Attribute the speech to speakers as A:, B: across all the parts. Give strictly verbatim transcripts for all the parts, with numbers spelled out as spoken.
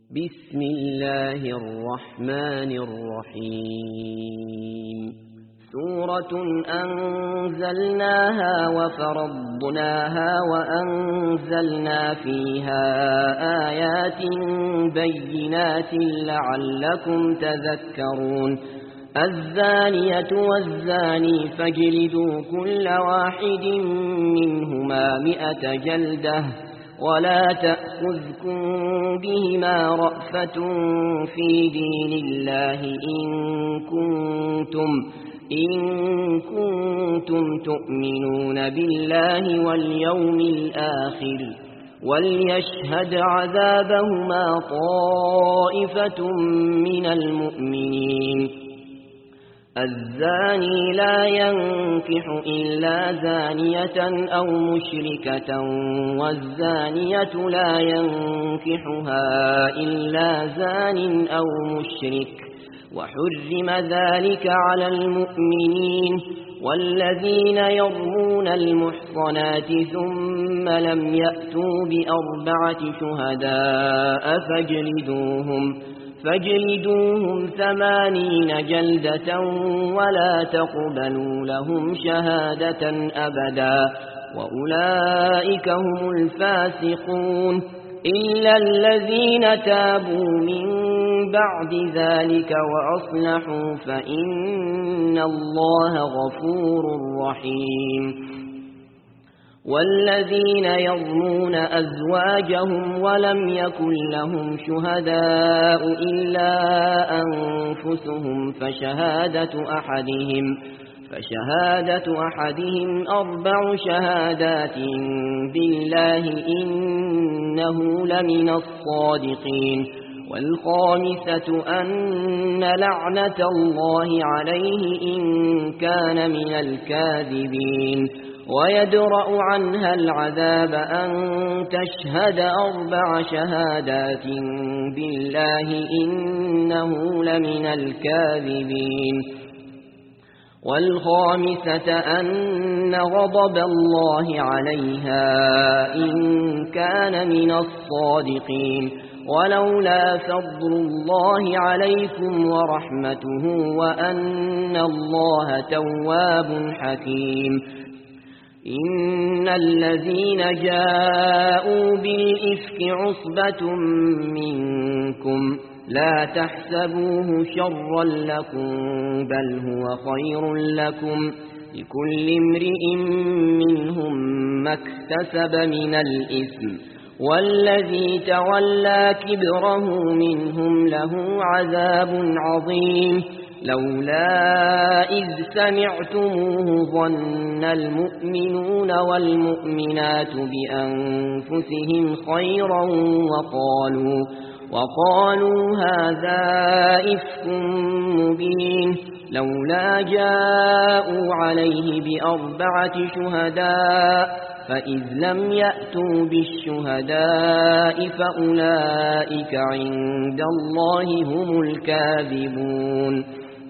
A: بسم الله الرحمن الرحيم سورة أنزلناها وفرضناها وأنزلنا فيها آيات بينات لعلكم تذكرون الزانية والزاني فاجلدوا كل واحد منهما مئة جلدة ولا تأخذكم بهما رأفة في دين الله إن كنتم, إن كنتم تؤمنون بالله واليوم الآخر وليشهد عذابهما طائفة من المؤمنين الزاني لا ينكح إلا زانية أو مشركة والزانية لا ينكحها إلا زان أو مشرك وحرم ذلك على المؤمنين والذين يرمون المحصنات ثم لم يأتوا بأربعة شهداء فاجلدوهم فاجلدوهم ثمانين جلدة ولا تقبلوا لهم شهادة أبدا وأولئك هم الفاسقون إلا الذين تابوا من بعد ذلك وأصلحوا فإن الله غفور رحيم والذين يرمون أزواجهم ولم يكن لهم شهداء إلا أنفسهم فشهادة أحدهم فشهادة أحدهم أربع شهادات بالله إنه لمن الصادقين والخامسة أن لعنة الله عليه إن كان من الكاذبين ويدرأ عنها العذاب أن تشهد أربع شهادات بالله إنه لمن الكاذبين والخامسة أن غضب الله عليها إن كان من الصادقين ولولا فضل الله عليكم ورحمته وأن الله تواب حكيم إن الذين جاءوا بالإفك عصبة منكم لا تحسبوه شرا لكم بل هو خير لكم لكل امرئ منهم ما اكتسب من الإثم والذي تولى كبره منهم له عذاب عظيم لولا إذ سمعتموه ظن المؤمنون والمؤمنات بأنفسهم خيرا وقالوا, وقالوا هذا إفك مبين لولا جاءوا عليه بأربعة شهداء فإذ لم يأتوا بالشهداء فأولئك عند الله هم الكاذبون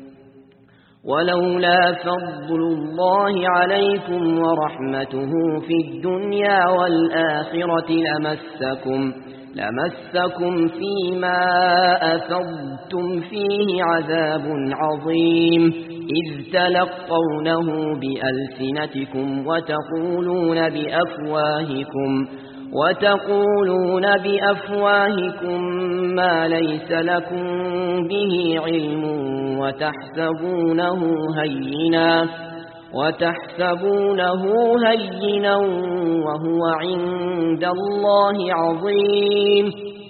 A: ولولا فضل الله عليكم ورحمته في الدنيا والآخرة لمسكم لمسكم فيما أفضتم فيه عذاب عظيم إذ تلقونه بألسنتكم وتقولون بأفواهكم وتقولون بأفواهكم ما ليس لكم به علم وتحسبونه هينا وتحسبونه هينا وهو عند الله عظيم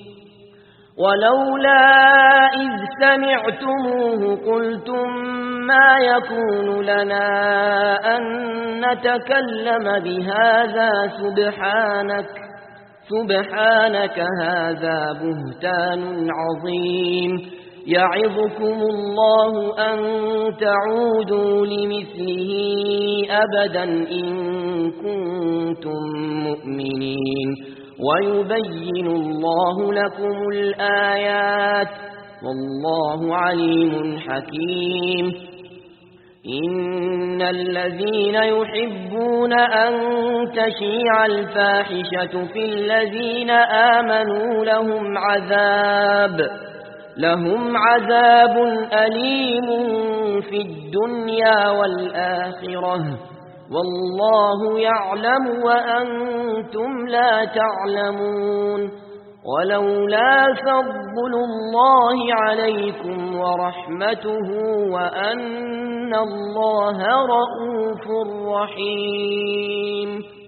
A: ولولا إذ سمعتموه قلتم ما يكون لنا أن نتكلم بهذا سبحانك سبحانك هذا بهتان عظيم يعظكم الله أن تعودوا لمثله أبدا إن كنتم مؤمنين ويبين الله لكم الآيات والله عليم حكيم إن الذين يحبون أن تشيع الفاحشة في الذين آمنوا لهم عذاب لهم عذاب أليم في الدنيا والآخرة والله يعلم وأنتم لا تعلمون ولولا فضل الله عليكم ورحمته وأن الله رؤوف رحيم